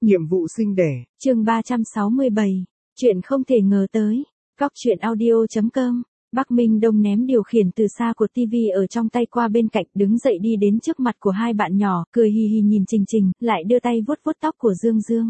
Nhiệm vụ sinh đẻ. Chương 367. Chuyện không thể ngờ tới. Góc truyện audio.com. Bắc Minh Đông ném điều khiển từ xa của TV ở trong tay qua bên cạnh, đứng dậy đi đến trước mặt của hai bạn nhỏ, cười hì hì nhìn Trình Trình, lại đưa tay vuốt vuốt tóc của Dương Dương.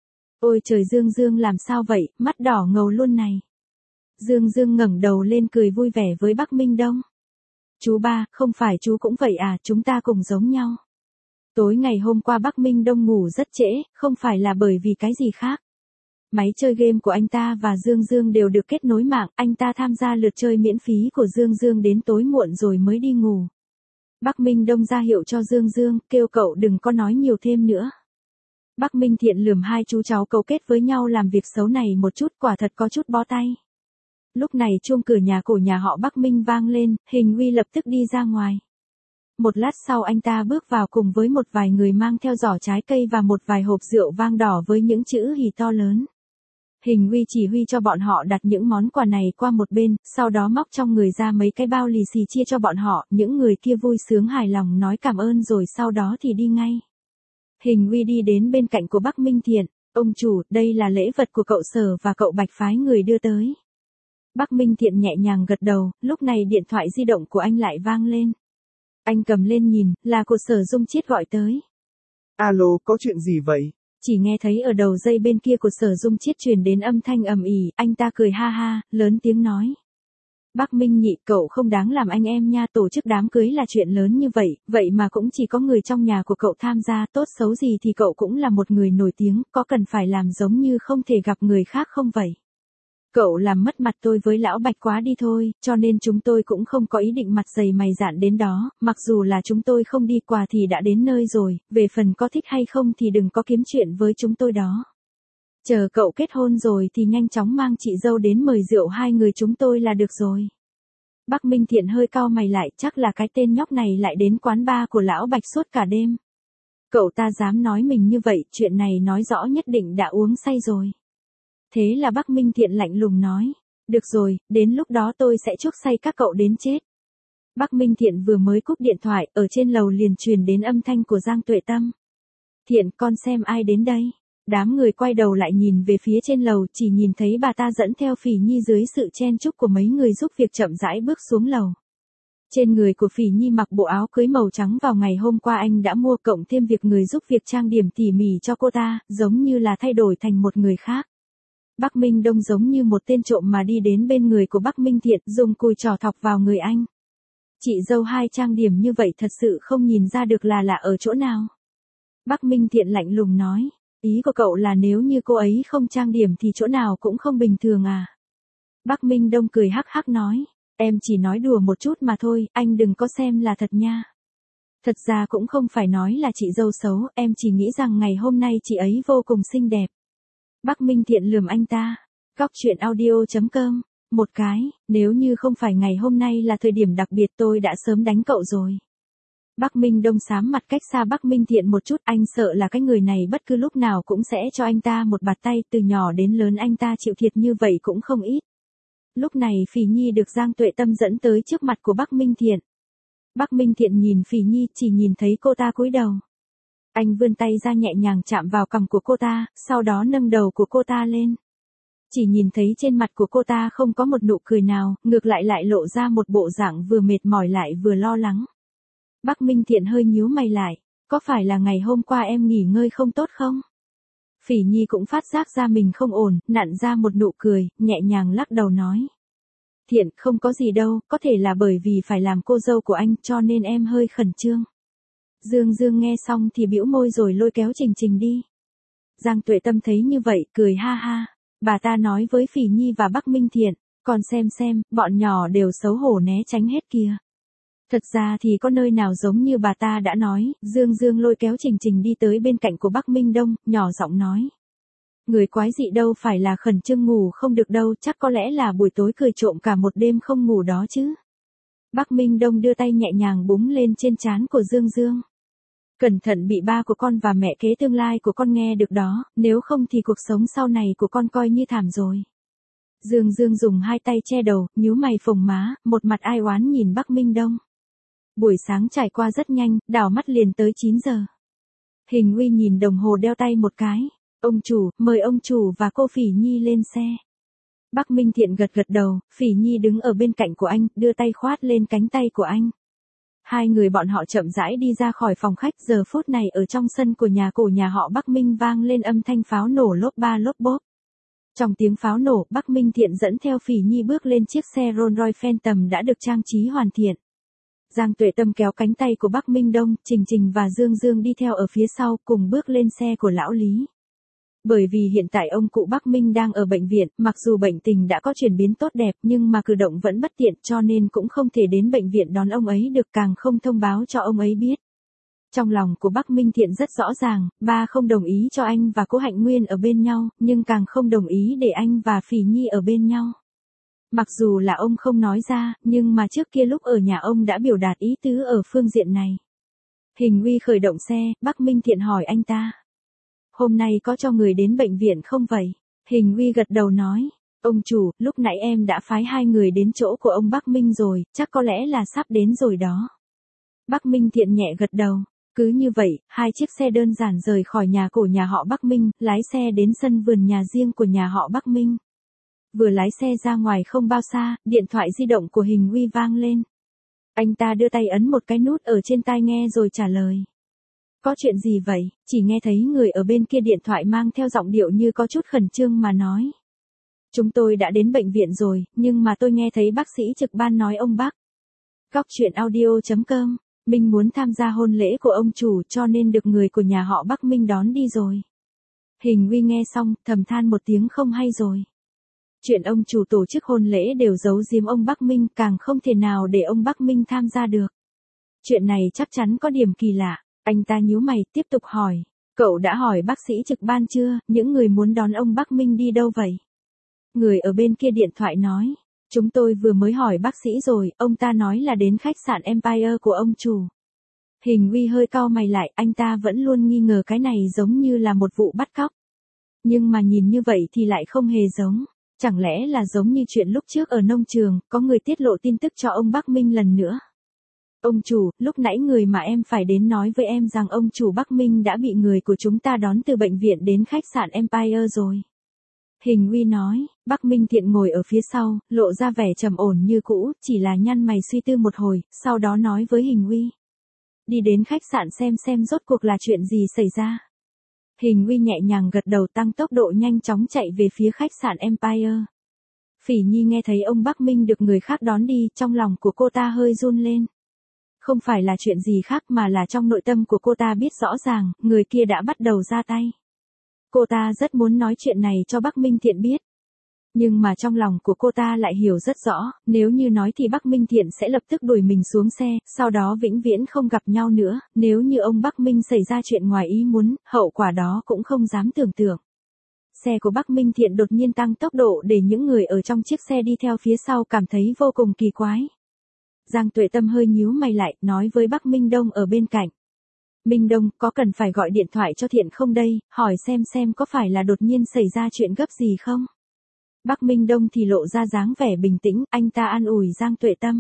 Ôi trời, Dương Dương làm sao vậy, mắt đỏ ngầu luôn này. Dương Dương ngẩng đầu lên cười vui vẻ với Bắc Minh Đông. Chú ba, không phải chú cũng vậy à, chúng ta cùng giống nhau. Tối ngày hôm qua Bắc Minh Đông ngủ rất trễ, không phải là bởi vì cái gì khác. Máy chơi game của anh ta và Dương Dương đều được kết nối mạng, anh ta tham gia lượt chơi miễn phí của Dương Dương đến tối muộn rồi mới đi ngủ. Bắc Minh Đông ra hiệu cho Dương Dương, kêu cậu đừng có nói nhiều thêm nữa. Bắc Minh Thiện lườm hai chú cháu cấu kết với nhau làm việc xấu này một chút, quả thật có chút bó tay. Lúc này chuông cửa nhà của nhà họ Bắc Minh vang lên, Hình Uy lập tức đi ra ngoài. Một lát sau anh ta bước vào cùng với một vài người mang theo giỏ trái cây và một vài hộp rượu vang đỏ với những chữ hì to lớn. Hình Uy chỉ huy cho bọn họ đặt những món quà này qua một bên, sau đó móc trong người ra mấy cái bao lì xì chia cho bọn họ, những người kia vui sướng hài lòng nói cảm ơn rồi sau đó thì đi ngay. Hình Uy đi đến bên cạnh của Bắc Minh Thiện, ông chủ, đây là lễ vật của cậu Sở và cậu Bạch phái người đưa tới. Bắc Minh Thiện nhẹ nhàng gật đầu, lúc này điện thoại di động của anh lại vang lên. Anh cầm lên nhìn, là của Sở Dung Chiết gọi tới. Alo, có chuyện gì vậy? Chỉ nghe thấy ở đầu dây bên kia của Sở Dung Chiết truyền đến âm thanh ầm ĩ, anh ta cười ha ha, lớn tiếng nói. Bắc Minh Nhị, cậu không đáng làm anh em nha, tổ chức đám cưới là chuyện lớn như vậy, vậy mà cũng chỉ có người trong nhà của cậu tham gia, tốt xấu gì thì cậu cũng là một người nổi tiếng, có cần phải làm giống như không thể gặp người khác không vậy? Cậu làm mất mặt tôi với lão Bạch quá đi thôi, cho nên chúng tôi cũng không có ý định mặt dày mày dạn đến đó, mặc dù là chúng tôi không đi quà thì đã đến nơi rồi, về phần có thích hay không thì đừng có kiếm chuyện với chúng tôi đó. Chờ cậu kết hôn rồi thì nhanh chóng mang chị dâu đến mời rượu hai người chúng tôi là được rồi. Bắc Minh Thiện hơi cau mày lại, chắc là cái tên nhóc này lại đến quán bar của lão Bạch suốt cả đêm. Cậu ta dám nói mình như vậy, chuyện này nói rõ nhất định đã uống say rồi. Thế là Bắc Minh Thiện lạnh lùng nói, được rồi, đến lúc đó tôi sẽ chuốc say các cậu đến chết. Bắc Minh Thiện vừa mới cúp điện thoại, ở trên lầu liền truyền đến âm thanh của Giang Tuệ Tâm. Thiện, con xem ai đến đây? Đám người quay đầu lại nhìn về phía trên lầu, chỉ nhìn thấy bà ta dẫn theo Phỉ Nhi dưới sự chen chúc của mấy người giúp việc chậm rãi bước xuống lầu. Trên người của Phỉ Nhi mặc bộ áo cưới màu trắng vào ngày hôm qua anh đã mua, cộng thêm việc người giúp việc trang điểm tỉ mỉ cho cô ta, giống như là thay đổi thành một người khác. Bắc Minh Đông giống như một tên trộm mà đi đến bên người của Bắc Minh Thiện, dùng cùi trỏ thọc vào người anh. Chị dâu hai trang điểm như vậy thật sự không nhìn ra được là lạ ở chỗ nào. Bắc Minh Thiện lạnh lùng nói, ý của cậu là nếu như cô ấy không trang điểm thì chỗ nào cũng không bình thường à? Bắc Minh Đông cười hắc hắc nói, em chỉ nói đùa một chút mà thôi, anh đừng có xem là thật nha. Thật ra cũng không phải nói là chị dâu xấu, em chỉ nghĩ rằng ngày hôm nay chị ấy vô cùng xinh đẹp. Bắc Minh Thiện lườm anh ta. Góc truyện audio.com. Một cái, nếu như không phải ngày hôm nay là thời điểm đặc biệt tôi đã sớm đánh cậu rồi. Bắc Minh Đông xám mặt cách xa Bắc Minh Thiện một chút, anh sợ là cái người này bất cứ lúc nào cũng sẽ cho anh ta một bạt tay, từ nhỏ đến lớn anh ta chịu thiệt như vậy cũng không ít. Lúc này Phỉ Nhi được Giang Tuệ Tâm dẫn tới trước mặt của Bắc Minh Thiện. Bắc Minh Thiện nhìn Phỉ Nhi, chỉ nhìn thấy cô ta cúi đầu. Anh vươn tay ra nhẹ nhàng chạm vào cằm của cô ta, sau đó nâng đầu của cô ta lên. Chỉ nhìn thấy trên mặt của cô ta không có một nụ cười nào, ngược lại lại lộ ra một bộ dạng vừa mệt mỏi lại vừa lo lắng. Bắc Minh Thiện hơi nhíu mày lại, có phải là ngày hôm qua em nghỉ ngơi không tốt không? Phỉ Nhi cũng phát giác ra mình không ổn, nặn ra một nụ cười, nhẹ nhàng lắc đầu nói. Thiện, không có gì đâu, có thể là bởi vì phải làm cô dâu của anh cho nên em hơi khẩn trương. Dương Dương nghe xong thì bĩu môi rồi lôi kéo Trình Trình đi. Giang Tuệ Tâm thấy như vậy, cười ha ha. Bà ta nói với Phỉ Nhi và Bắc Minh Thiện, còn xem, bọn nhỏ đều xấu hổ né tránh hết kìa. Thật ra thì có nơi nào giống như bà ta đã nói, Dương Dương lôi kéo Trình Trình đi tới bên cạnh của Bắc Minh Đông, nhỏ giọng nói. Người quái dị đâu phải là khẩn trương ngủ không được đâu, chắc có lẽ là buổi tối cười trộm cả một đêm không ngủ đó chứ. Bắc Minh Đông đưa tay nhẹ nhàng búng lên trên trán của Dương Dương. Cẩn thận bị ba của con và mẹ kế tương lai của con nghe được đó, nếu không thì cuộc sống sau này của con coi như thảm rồi. Dương Dương dùng hai tay che đầu, nhíu mày phồng má, một mặt ai oán nhìn Bắc Minh Đông. Buổi sáng trải qua rất nhanh, đảo mắt liền tới 9 giờ. Hình Uy nhìn đồng hồ đeo tay một cái. Ông chủ, mời ông chủ và cô Phỉ Nhi lên xe. Bắc Minh Thiện gật gật đầu, Phỉ Nhi đứng ở bên cạnh của anh, đưa tay khoát lên cánh tay của anh. Hai người bọn họ chậm rãi đi ra khỏi phòng khách, giờ phút này ở trong sân của nhà cổ nhà họ Bắc Minh vang lên âm thanh pháo nổ lốp ba lốp bốp. Trong tiếng pháo nổ, Bắc Minh Thiện dẫn theo Phỉ Nhi bước lên chiếc xe Rolls Royce Phantom đã được trang trí hoàn thiện. Giang Tuệ Tâm kéo cánh tay của Bắc Minh Đông, Trình Trình và Dương Dương đi theo ở phía sau cùng bước lên xe của lão Lý. Bởi vì hiện tại ông cụ Bắc Minh đang ở bệnh viện, mặc dù bệnh tình đã có chuyển biến tốt đẹp nhưng mà cử động vẫn bất tiện cho nên cũng không thể đến bệnh viện đón ông ấy được, càng không thông báo cho ông ấy biết. Trong lòng của Bắc Minh Thiện rất rõ ràng, ba không đồng ý cho anh và cô Hạnh Nguyên ở bên nhau, nhưng càng không đồng ý để anh và Phỉ Nhi ở bên nhau. Mặc dù là ông không nói ra, nhưng mà trước kia lúc ở nhà ông đã biểu đạt ý tứ ở phương diện này. Hình Uy khởi động xe, Bắc Minh Thiện hỏi anh ta. Hôm nay có cho người đến bệnh viện không vậy? Hình Uy gật đầu nói. Ông chủ, lúc nãy em đã phái 2 người đến chỗ của ông Bắc Minh rồi, chắc có lẽ là sắp đến rồi đó. Bắc Minh Thiện nhẹ gật đầu. Cứ như vậy, 2 chiếc xe đơn giản rời khỏi nhà cổ nhà họ Bắc Minh, lái xe đến sân vườn nhà riêng của nhà họ Bắc Minh. Vừa lái xe ra ngoài không bao xa, điện thoại di động của Hình Uy vang lên. Anh ta đưa tay ấn một cái nút ở trên tai nghe rồi trả lời. Có chuyện gì vậy? Chỉ nghe thấy người ở bên kia điện thoại mang theo giọng điệu như có chút khẩn trương mà nói. Chúng tôi đã đến bệnh viện rồi, nhưng mà tôi nghe thấy bác sĩ trực ban nói ông Bắc. Góc truyện audio.com, Minh muốn tham gia hôn lễ của ông chủ cho nên được người của nhà họ Bắc Minh đón đi rồi. Hình Uy nghe xong, thầm than một tiếng không hay rồi. Chuyện ông chủ tổ chức hôn lễ đều giấu giếm ông Bắc Minh, càng không thể nào để ông Bắc Minh tham gia được. Chuyện này chắc chắn có điểm kỳ lạ. Anh ta nhíu mày, tiếp tục hỏi. Cậu đã hỏi bác sĩ trực ban chưa, những người muốn đón ông Bắc Minh đi đâu vậy? Người ở bên kia điện thoại nói. Chúng tôi vừa mới hỏi bác sĩ rồi, ông ta nói là đến khách sạn Empire của ông chủ. Hình Uy hơi cau mày lại, anh ta vẫn luôn nghi ngờ cái này giống như là một vụ bắt cóc. Nhưng mà nhìn như vậy thì lại không hề giống. Chẳng lẽ là giống như chuyện lúc trước ở nông trường, có người tiết lộ tin tức cho ông Bắc Minh lần nữa. Ông chủ, lúc nãy người mà em phải đến nói với em rằng ông chủ Bắc Minh đã bị người của chúng ta đón từ bệnh viện đến khách sạn Empire rồi. Hình Uy nói, Bắc Minh Thiện ngồi ở phía sau, lộ ra vẻ trầm ổn như cũ, chỉ là nhăn mày suy tư một hồi, sau đó nói với Hình Uy. Đi đến khách sạn xem rốt cuộc là chuyện gì xảy ra. Hình Uy nhẹ nhàng gật đầu, tăng tốc độ nhanh chóng chạy về phía khách sạn Empire. Phỉ Nhi nghe thấy ông Bắc Minh được người khác đón đi, trong lòng của cô ta hơi run lên. Không phải là chuyện gì khác mà là trong nội tâm của cô ta biết rõ ràng, người kia đã bắt đầu ra tay. Cô ta rất muốn nói chuyện này cho Bắc Minh Thiện biết. Nhưng mà trong lòng của cô ta lại hiểu rất rõ, nếu như nói thì Bắc Minh Thiện sẽ lập tức đuổi mình xuống xe, sau đó vĩnh viễn không gặp nhau nữa, nếu như ông Bắc Minh xảy ra chuyện ngoài ý muốn, hậu quả đó cũng không dám tưởng tượng. Xe của Bắc Minh Thiện đột nhiên tăng tốc độ để những người ở trong chiếc xe đi theo phía sau cảm thấy vô cùng kỳ quái. Giang Tuệ Tâm hơi nhíu mày lại, nói với Bắc Minh Đông ở bên cạnh. Minh Đông, có cần phải gọi điện thoại cho Thiện không đây, hỏi xem có phải là đột nhiên xảy ra chuyện gấp gì không? Bắc Minh Đông thì lộ ra dáng vẻ bình tĩnh, anh ta an ủi Giang Tuệ Tâm.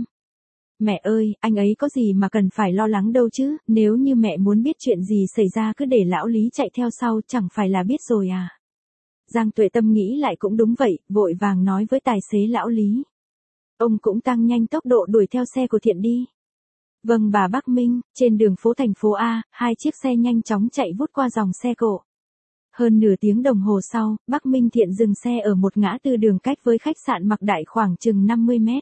Mẹ ơi, anh ấy có gì mà cần phải lo lắng đâu chứ, nếu như mẹ muốn biết chuyện gì xảy ra cứ để lão Lý chạy theo sau, chẳng phải là biết rồi à? Giang Tuệ Tâm nghĩ lại cũng đúng vậy, vội vàng nói với tài xế lão Lý. Ông cũng tăng nhanh tốc độ đuổi theo xe của Thiện đi. Vâng bà Bắc Minh, trên đường phố thành phố A, 2 chiếc xe nhanh chóng chạy vút qua dòng xe cộ. Hơn nửa tiếng đồng hồ sau, Bắc Minh Thiện dừng xe ở một ngã tư đường cách với khách sạn Mặc Đại khoảng chừng 50 mét.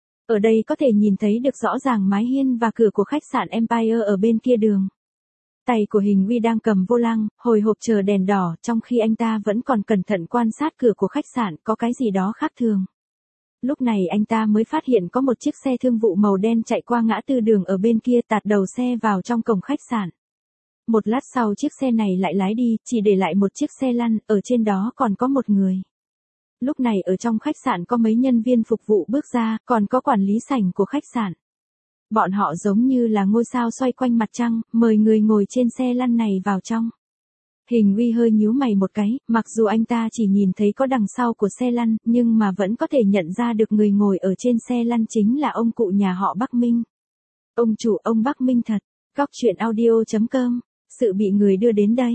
Ở đây có thể nhìn thấy được rõ ràng mái hiên và cửa của khách sạn Empire ở bên kia đường. Tay của Hình Uy đang cầm vô lăng, hồi hộp chờ đèn đỏ, trong khi anh ta vẫn còn cẩn thận quan sát cửa của khách sạn, có cái gì đó khác thường. Lúc này anh ta mới phát hiện có một chiếc xe thương vụ màu đen chạy qua ngã tư đường ở bên kia, tạt đầu xe vào trong cổng khách sạn. Một lát sau chiếc xe này lại lái đi, chỉ để lại một chiếc xe lăn, ở trên đó còn có một người. Lúc này ở trong khách sạn có mấy nhân viên phục vụ bước ra, còn có quản lý sảnh của khách sạn. Bọn họ giống như là ngôi sao xoay quanh mặt trăng, mời người ngồi trên xe lăn này vào trong. Hình Uy hơi nhíu mày một cái, mặc dù anh ta chỉ nhìn thấy có đằng sau của xe lăn, nhưng mà vẫn có thể nhận ra được người ngồi ở trên xe lăn chính là ông cụ nhà họ Bắc Minh. Ông chủ, ông Bắc Minh thật. Góc truyện audio.com. Sự bị người đưa đến đây.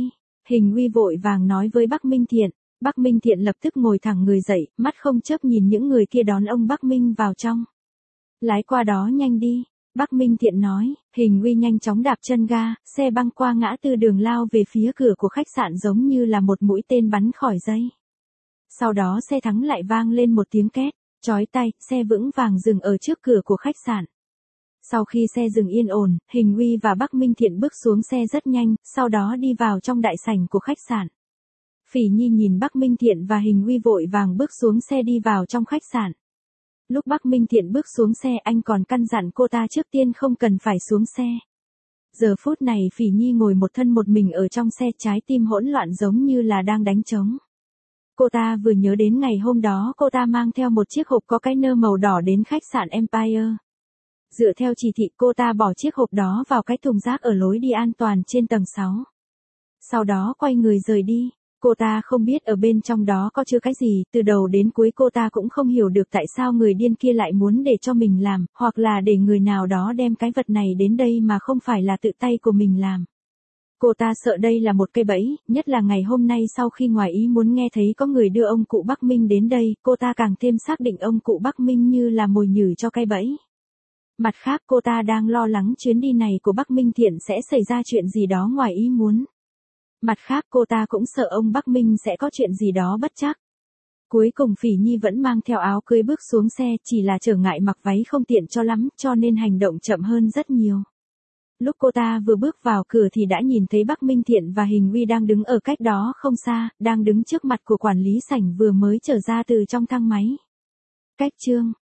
Hình Uy vội vàng nói với Bắc Minh Thiện. Bắc Minh Thiện lập tức ngồi thẳng người dậy, mắt không chớp nhìn những người kia đón ông Bắc Minh vào trong. Lái qua đó nhanh đi. Bắc Minh Thiện nói, Hình Uy nhanh chóng đạp chân ga, xe băng qua ngã tư đường lao về phía cửa của khách sạn giống như là một mũi tên bắn khỏi dây. Sau đó xe thắng lại vang lên một tiếng két, chói tai, xe vững vàng dừng ở trước cửa của khách sạn. Sau khi xe dừng yên ổn, Hình Uy và Bắc Minh Thiện bước xuống xe rất nhanh, sau đó đi vào trong đại sảnh của khách sạn. Phỉ Nhi nhìn Bắc Minh Thiện và Hình Uy vội vàng bước xuống xe đi vào trong khách sạn. Lúc Bắc Minh Thiện bước xuống xe anh còn căn dặn cô ta trước tiên không cần phải xuống xe. Giờ phút này Phỉ Nhi ngồi một thân một mình ở trong xe, trái tim hỗn loạn giống như là đang đánh trống. Cô ta vừa nhớ đến ngày hôm đó cô ta mang theo một chiếc hộp có cái nơ màu đỏ đến khách sạn Empire. Dựa theo chỉ thị cô ta bỏ chiếc hộp đó vào cái thùng rác ở lối đi an toàn trên tầng 6. Sau đó quay người rời đi. Cô ta không biết ở bên trong đó có chứa cái gì, từ đầu đến cuối cô ta cũng không hiểu được tại sao người điên kia lại muốn để cho mình làm, hoặc là để người nào đó đem cái vật này đến đây mà không phải là tự tay của mình làm. Cô ta sợ đây là một cây bẫy, nhất là ngày hôm nay sau khi ngoài ý muốn nghe thấy có người đưa ông cụ Bắc Minh đến đây, cô ta càng thêm xác định ông cụ Bắc Minh như là mồi nhử cho cây bẫy. Mặt khác cô ta đang lo lắng chuyến đi này của Bắc Minh Thiện sẽ xảy ra chuyện gì đó ngoài ý muốn. Mặt khác cô ta cũng sợ ông Bắc Minh sẽ có chuyện gì đó bất trắc. Cuối cùng Phỉ Nhi vẫn mang theo áo cưới bước xuống xe, chỉ là trở ngại mặc váy không tiện cho lắm, cho nên hành động chậm hơn rất nhiều. Lúc cô ta vừa bước vào cửa thì đã nhìn thấy Bắc Minh Thiện và Hình Uy đang đứng ở cách đó không xa, đang đứng trước mặt của quản lý sảnh vừa mới trở ra từ trong thang máy. Cách chương